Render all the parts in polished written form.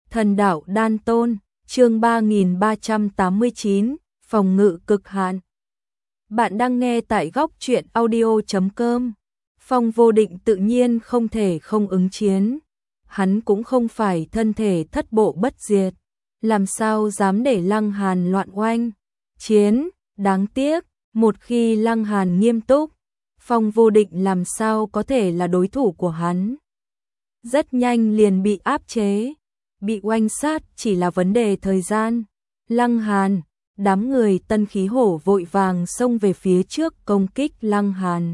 Thần đạo đan tôn, chương 3389, phòng ngự cực hạn. Bạn đang nghe tại góc truyện audio.com. Phong Vô Định tự nhiên không thể không ứng chiến. Hắn cũng không phải thân thể thất bộ bất diệt, làm sao dám để Lăng Hàn loạn oanh chiến. Đáng tiếc, một khi Lăng Hàn nghiêm túc, Phong Vô Định làm sao có thể là đối thủ của hắn. Rất nhanh liền bị áp chế, bị oanh sát chỉ là vấn đề thời gian. Lăng Hàn, đám người Tân Khí Hổ vội vàng xông về phía trước công kích Lăng Hàn,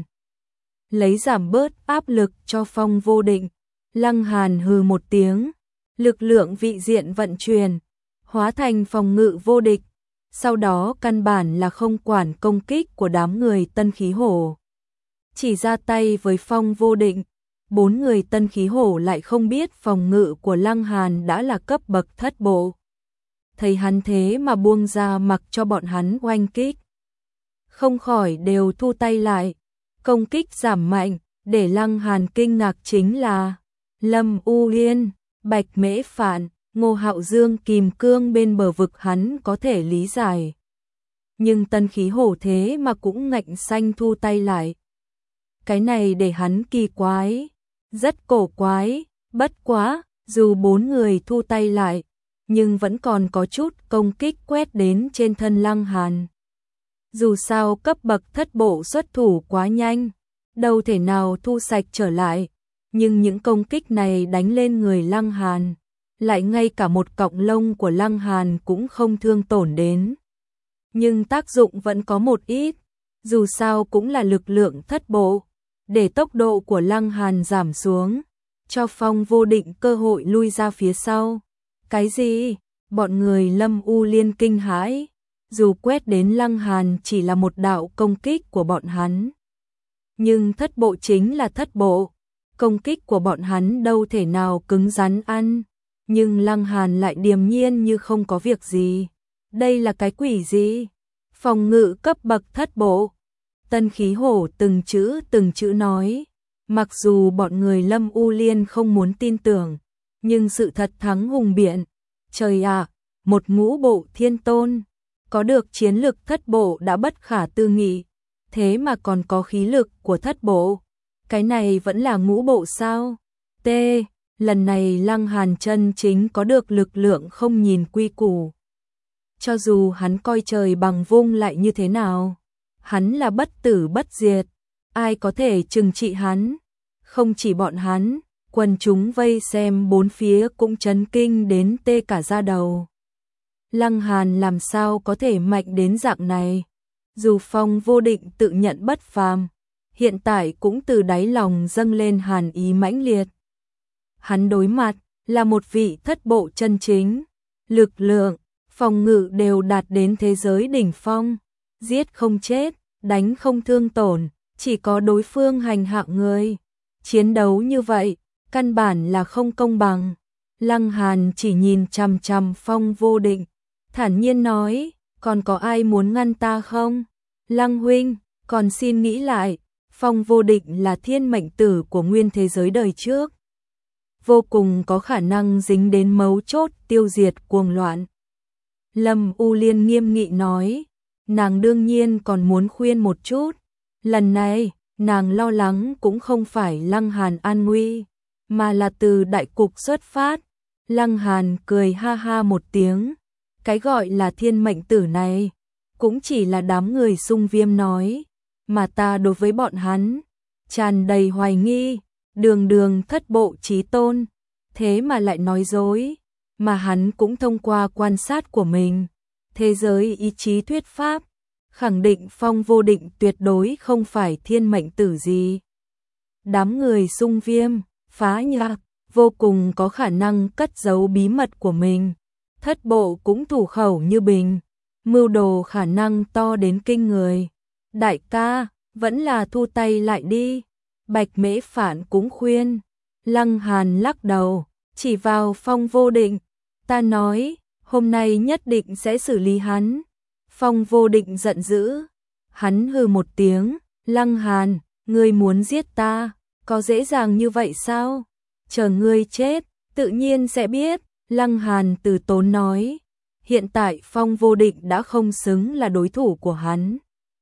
lấy giảm bớt áp lực cho Phong Vô Định. Lăng Hàn hừ một tiếng, lực lượng vị diện vận chuyển, hóa thành phòng ngự vô địch, sau đó căn bản là không quản công kích của đám người Tân Khí Hổ. Chỉ ra tay với Phong Vô Định, bốn người Tân Khí Hổ lại không biết phòng ngự của Lăng Hàn đã là cấp bậc thất bộ. Thấy hắn thế mà buông ra mặc cho bọn hắn oanh kích, không khỏi đều thu tay lại. Công kích giảm mạnh, để Lăng Hàn kinh ngạc chính là Lâm U Yên, Bạch Mễ Phạn, Ngô Hạo Dương kìm cương bên bờ vực hắn có thể lý giải. Nhưng Tân Khí Hổ thế mà cũng ngạnh xanh thu tay lại. Cái này để hắn kỳ quái, rất cổ quái. Bất quá, dù bốn người thu tay lại, nhưng vẫn còn có chút công kích quét đến trên thân Lăng Hàn. Dù sao cấp bậc thất bộ xuất thủ quá nhanh, đâu thể nào thu sạch trở lại. Nhưng những công kích này đánh lên người Lăng Hàn, lại ngay cả một cọng lông của Lăng Hàn cũng không thương tổn đến. Nhưng tác dụng vẫn có một ít, dù sao cũng là lực lượng thất bộ, để tốc độ của Lăng Hàn giảm xuống, cho Phong Vô Định cơ hội lui ra phía sau. Cái gì? Bọn người Lâm U Liên kinh hãi, dù quét đến Lăng Hàn chỉ là một đạo công kích của bọn hắn. Nhưng thất bộ chính là thất bộ, công kích của bọn hắn đâu thể nào cứng rắn ăn. Nhưng Lăng Hàn lại điềm nhiên như không có việc gì. Đây là cái quỷ gì? Phòng ngự cấp bậc thất bộ. Tân Khí Hổ từng chữ nói. Mặc dù bọn người Lâm U Liên không muốn tin tưởng, nhưng sự thật thắng hùng biện. Trời ạ, một ngũ bộ thiên tôn, có được chiến lực thất bộ đã bất khả tư nghị, thế mà còn có khí lực của thất bộ. Cái này vẫn là ngũ bộ sao? T. Lần này Lăng Hàn chân chính có được lực lượng không nhìn quy củ. Cho dù hắn coi trời bằng vung lại như thế nào, hắn là bất tử bất diệt, ai có thể trừng trị hắn? Không chỉ bọn hắn, quần chúng vây xem bốn phía cũng chấn kinh đến tê cả da đầu. Lăng Hàn làm sao có thể mạnh đến dạng này? Dù Phong Vô Định tự nhận bất phàm, hiện tại cũng từ đáy lòng dâng lên hàn ý mãnh liệt. Hắn đối mặt là một vị thất bộ chân chính, lực lượng, phòng ngự đều đạt đến thế giới đỉnh phong, giết không chết, đánh không thương tổn, chỉ có đối phương hành hạ người. Chiến đấu như vậy, căn bản là không công bằng. Lăng Hàn chỉ nhìn chằm chằm Phong Vô Định, thản nhiên nói, còn có ai muốn ngăn ta không? Lăng huynh, còn xin nghĩ lại, Phong Vô Định là thiên mệnh tử của nguyên thế giới đời trước, vô cùng có khả năng dính đến mấu chốt tiêu diệt cuồng loạn. Lâm U Liên nghiêm nghị nói, nàng đương nhiên còn muốn khuyên một chút. Lần này, nàng lo lắng cũng không phải Lăng Hàn an nguy, mà là từ đại cục xuất phát. Lăng Hàn cười ha ha một tiếng, cái gọi là thiên mệnh tử này, cũng chỉ là đám người Xung Viêm nói, mà ta đối với bọn hắn tràn đầy hoài nghi. Đường đường thất bộ chí tôn, thế mà lại nói dối. Mà hắn cũng thông qua quan sát của mình, thế giới ý chí thuyết pháp, khẳng định Phong Vô Định tuyệt đối không phải thiên mệnh tử gì. Đám người Xung Viêm, Phá Nhạc, vô cùng có khả năng cất giấu bí mật của mình. Thất bộ cũng thủ khẩu như bình, mưu đồ khả năng to đến kinh người. Đại ca, vẫn là thu tay lại đi. Bạch Mễ Phạn cũng khuyên. Lăng Hàn lắc đầu, chỉ vào Phong Vô Định. Ta nói, hôm nay nhất định sẽ xử lý hắn. Phong Vô Định giận dữ. Hắn hừ một tiếng, Lăng Hàn, ngươi muốn giết ta, có dễ dàng như vậy sao? Chờ ngươi chết, tự nhiên sẽ biết. Lăng Hàn từ tốn nói, hiện tại Phong Vô Định đã không xứng là đối thủ của hắn.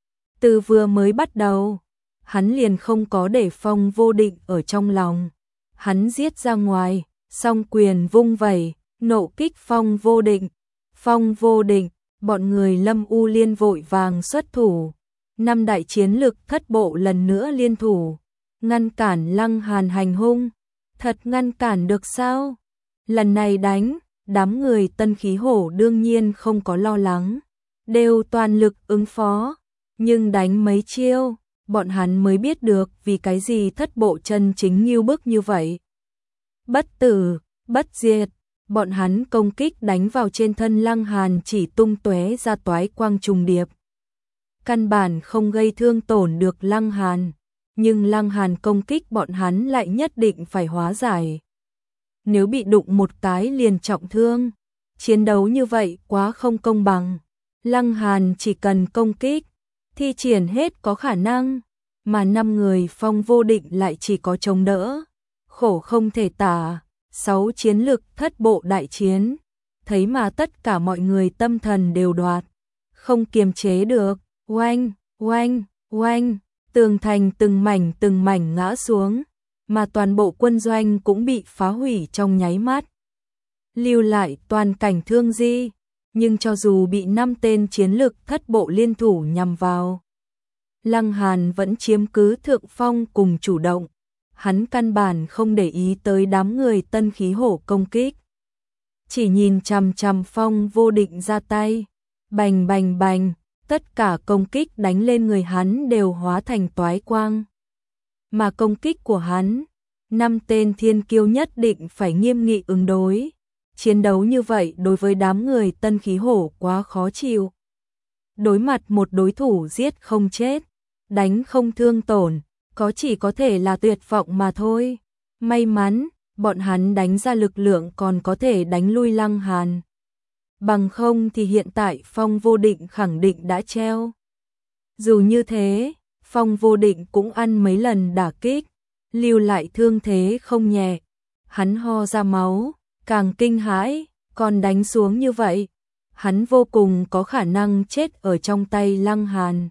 Từ vừa mới bắt đầu, hắn liền không có để Phong Vô Định ở trong lòng. Hắn giết ra ngoài, song quyền vung vẩy, nộ kích Phong Vô Định. Phong Vô Định, bọn người Lâm U Liên vội vàng xuất thủ. 5 đại chiến lực thất bộ lần nữa liên thủ, ngăn cản Lăng Hàn hành hung. Thật ngăn cản được sao? Lần này đánh, đám người Tân Khí Hổ đương nhiên không có lo lắng, đều toàn lực ứng phó. Nhưng đánh mấy chiêu, bọn hắn mới biết được vì cái gì thất bộ chân chính nghiêu bức như vậy. Bất tử, bất diệt, bọn hắn công kích đánh vào trên thân Lăng Hàn chỉ tung tóe ra toái quang trùng điệp. Căn bản không gây thương tổn được Lăng Hàn, nhưng Lăng Hàn công kích bọn hắn lại nhất định phải hóa giải. Nếu bị đụng một cái liền trọng thương, chiến đấu như vậy quá không công bằng. Lăng Hàn chỉ cần công kích, thi triển hết có khả năng, mà 5 người Phong Vô Định lại chỉ có chống đỡ. Khổ không thể tả, 6 chiến lực thất bộ đại chiến, thấy mà tất cả mọi người tâm thần đều đoạt, không kiềm chế được, oanh, oanh, oanh, tường thành từng mảnh ngã xuống, mà toàn bộ quân doanh cũng bị phá hủy trong nháy mắt. Lưu lại toàn cảnh thương di, nhưng cho dù bị 5 tên chiến lực thất bộ liên thủ nhằm vào, Lăng Hàn vẫn chiếm cứ thượng phong cùng chủ động. Hắn căn bản không để ý tới đám người Tân Khí Hổ công kích, chỉ nhìn chằm chằm Phong Vô Định ra tay, bành bành bành, tất cả công kích đánh lên người hắn đều hóa thành toái quang. Mà công kích của hắn, 5 tên thiên kiêu nhất định phải nghiêm nghị ứng đối. Chiến đấu như vậy đối với đám người Tân Khí Hổ quá khó chịu. Đối mặt một đối thủ giết không chết, đánh không thương tổn, chỉ có thể là tuyệt vọng mà thôi. May mắn, bọn hắn đánh ra lực lượng còn có thể đánh lui Lăng Hàn. Bằng không thì hiện tại Phong Vô Định khẳng định đã treo. Dù như thế, Phong Vô Định cũng ăn mấy lần đả kích, lưu lại thương thế không nhẹ. Hắn ho ra máu, càng kinh hãi, còn đánh xuống như vậy, hắn vô cùng có khả năng chết ở trong tay Lăng Hàn.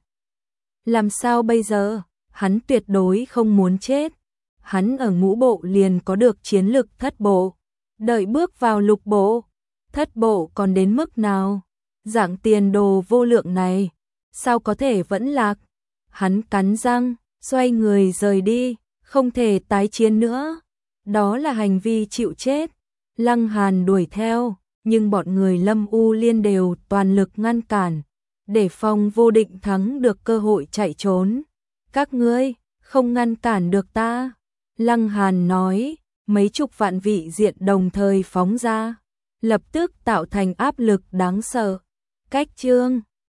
Làm sao bây giờ? Hắn tuyệt đối không muốn chết. Hắn ở ngũ bộ liền có được chiến lực thất bộ, đợi bước vào lục bộ, thất bộ còn đến mức nào? Dạng tiền đồ vô lượng này, sao có thể vẫn lạc? Hắn cắn răng, xoay người rời đi, không thể tái chiến nữa. Đó là hành vi chịu chết. Lăng Hàn đuổi theo, nhưng bọn người Lâm U Liên đều toàn lực ngăn cản, để Phong Vô Định thắng được cơ hội chạy trốn. Các ngươi không ngăn cản được ta. Lăng Hàn nói, mấy chục vạn vị diện đồng thời phóng ra, lập tức tạo thành áp lực đáng sợ. Cách chương